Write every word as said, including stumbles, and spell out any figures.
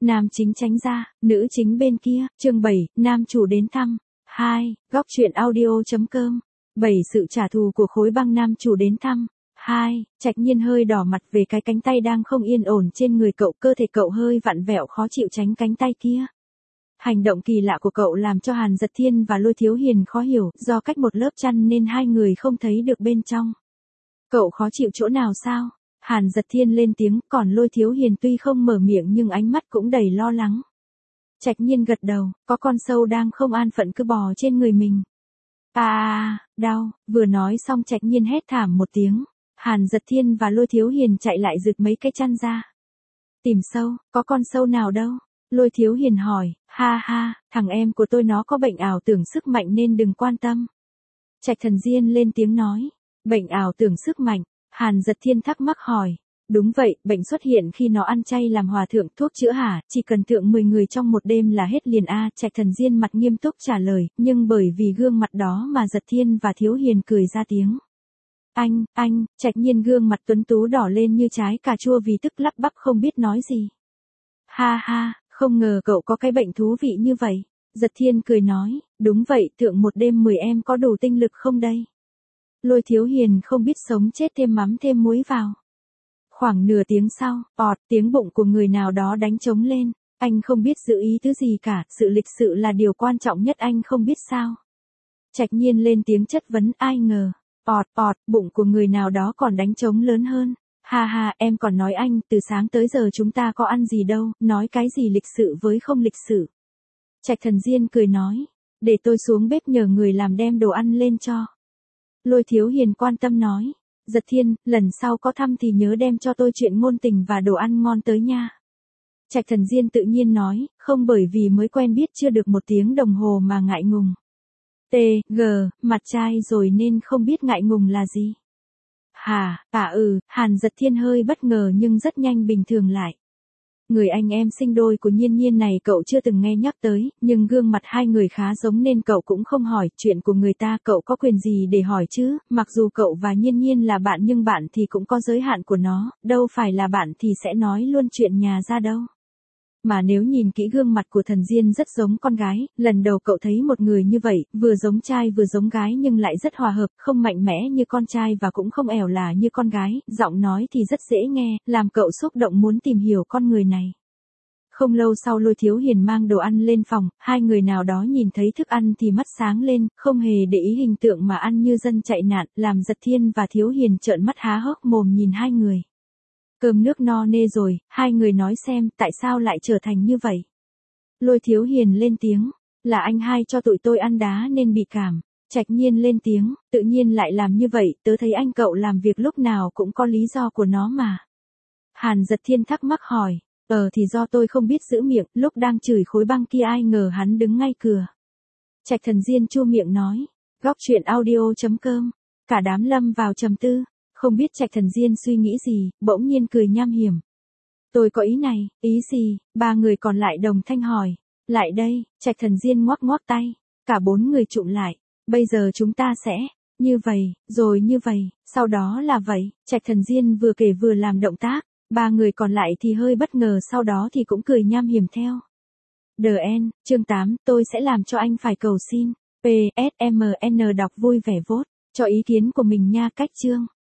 nam chính tránh ra, nữ chính bên kia, chương bảy, nam chủ đến thăm. hai, góc truyện audio.com. bảy sự trả thù của khối băng nam chủ đến thăm. hai, Trạch Nhiên hơi đỏ mặt về cái cánh tay đang không yên ổn trên người cậu, cơ thể cậu hơi vặn vẹo khó chịu tránh cánh tay kia. Hành động kỳ lạ của cậu làm cho Hàn Dật Thiên và Lôi Thiếu Hiền khó hiểu, do cách một lớp chăn nên hai người không thấy được bên trong. Cậu khó chịu chỗ nào sao? Hàn Dật Thiên lên tiếng, còn Lôi Thiếu Hiền tuy không mở miệng nhưng ánh mắt cũng đầy lo lắng. Trạch Nhiên gật đầu, có con sâu đang không an phận cứ bò trên người mình. À, đau, vừa nói xong Trạch Nhiên hét thảm một tiếng. Hàn Dật Thiên và Lôi Thiếu Hiền chạy lại giật mấy cái chăn ra. Tìm sâu, có con sâu nào đâu? Lôi Thiếu Hiền hỏi, ha ha, thằng em của tôi nó có bệnh ảo tưởng sức mạnh nên đừng quan tâm. Trạch Thần Diên lên tiếng nói, bệnh ảo tưởng sức mạnh, Hàn Dật Thiên thắc mắc hỏi, đúng vậy, bệnh xuất hiện khi nó ăn chay làm hòa thượng, thuốc chữa hả, chỉ cần thượng mười người trong một đêm là hết liền a. Trạch Thần Diên mặt nghiêm túc trả lời, nhưng bởi vì gương mặt đó mà Dật Thiên và Thiếu Hiền cười ra tiếng. Anh, anh, Trạch Nhiên gương mặt tuấn tú đỏ lên như trái cà chua vì tức lắp bắp không biết nói gì. Ha ha, không ngờ cậu có cái bệnh thú vị như vậy. Dật Thiên cười nói, đúng vậy, thượng một đêm mười em có đủ tinh lực không đây? Lôi Thiếu Hiền không biết sống chết thêm mắm thêm muối vào. Khoảng nửa tiếng sau, ọt, tiếng bụng của người nào đó đánh trống lên. Anh không biết giữ ý thứ gì cả, sự lịch sự là điều quan trọng nhất, anh không biết sao? Trạch Nhiên lên tiếng chất vấn, ai ngờ. Ọt, ọt, bụng của người nào đó còn đánh trống lớn hơn. Ha ha, em còn nói anh, từ sáng tới giờ chúng ta có ăn gì đâu, nói cái gì lịch sự với không lịch sự. Trạch Thần Diên cười nói, để tôi xuống bếp nhờ người làm đem đồ ăn lên cho. Lôi Thiếu Hiền quan tâm nói, Dật Thiên, lần sau có thăm thì nhớ đem cho tôi chuyện ngôn tình và đồ ăn ngon tới nha. Trạch Thần Diên tự nhiên nói, không bởi vì mới quen biết chưa được một tiếng đồng hồ mà ngại ngùng. T, G, mặt trai rồi nên không biết ngại ngùng là gì. Hà, à ừ, Hàn Dật Thiên hơi bất ngờ nhưng rất nhanh bình thường lại. Người anh em sinh đôi của Nhiên Nhiên này cậu chưa từng nghe nhắc tới, nhưng gương mặt hai người khá giống nên cậu cũng không hỏi, chuyện của người ta cậu có quyền gì để hỏi chứ, mặc dù cậu và Nhiên Nhiên là bạn nhưng bạn thì cũng có giới hạn của nó, đâu phải là bạn thì sẽ nói luôn chuyện nhà ra đâu. Mà nếu nhìn kỹ gương mặt của Thần Diên rất giống con gái, lần đầu cậu thấy một người như vậy, vừa giống trai vừa giống gái nhưng lại rất hòa hợp, không mạnh mẽ như con trai và cũng không ẻo lả như con gái, giọng nói thì rất dễ nghe, làm cậu xúc động muốn tìm hiểu con người này. Không lâu sau Lôi Thiếu Hiền mang đồ ăn lên phòng, hai người nào đó nhìn thấy thức ăn thì mắt sáng lên, không hề để ý hình tượng mà ăn như dân chạy nạn, làm Dật Thiên và Thiếu Hiền trợn mắt há hốc mồm nhìn hai người. Cơm nước no nê rồi, hai người nói xem tại sao lại trở thành như vậy. Lôi Thiếu Hiền lên tiếng, là anh hai cho tụi tôi ăn đá nên bị cảm. Trạch Nhiên lên tiếng, tự nhiên lại làm như vậy, tớ thấy anh cậu làm việc lúc nào cũng có lý do của nó mà. Hàn Dật Thiên thắc mắc hỏi, ờ thì do tôi không biết giữ miệng, lúc đang chửi khối băng kia ai ngờ hắn đứng ngay cửa. Trạch Thần Diên chu miệng nói, góc truyện audio.com, cả đám lâm vào trầm tư. Không biết Trạch Thần Diên suy nghĩ gì, bỗng nhiên cười nham hiểm. Tôi có ý này, ý gì? Ba người còn lại đồng thanh hỏi. Lại đây, Trạch Thần Diên ngoắc ngoắc tay. Cả bốn người chụm lại. Bây giờ chúng ta sẽ, như vậy, rồi như vậy, sau đó là vậy. Trạch Thần Diên vừa kể vừa làm động tác. Ba người còn lại thì hơi bất ngờ sau đó thì cũng cười nham hiểm theo. đê en, chương tám, tôi sẽ làm cho anh phải cầu xin. pê ét em en đọc vui vẻ vote. Cho ý kiến của mình nha, cách chương.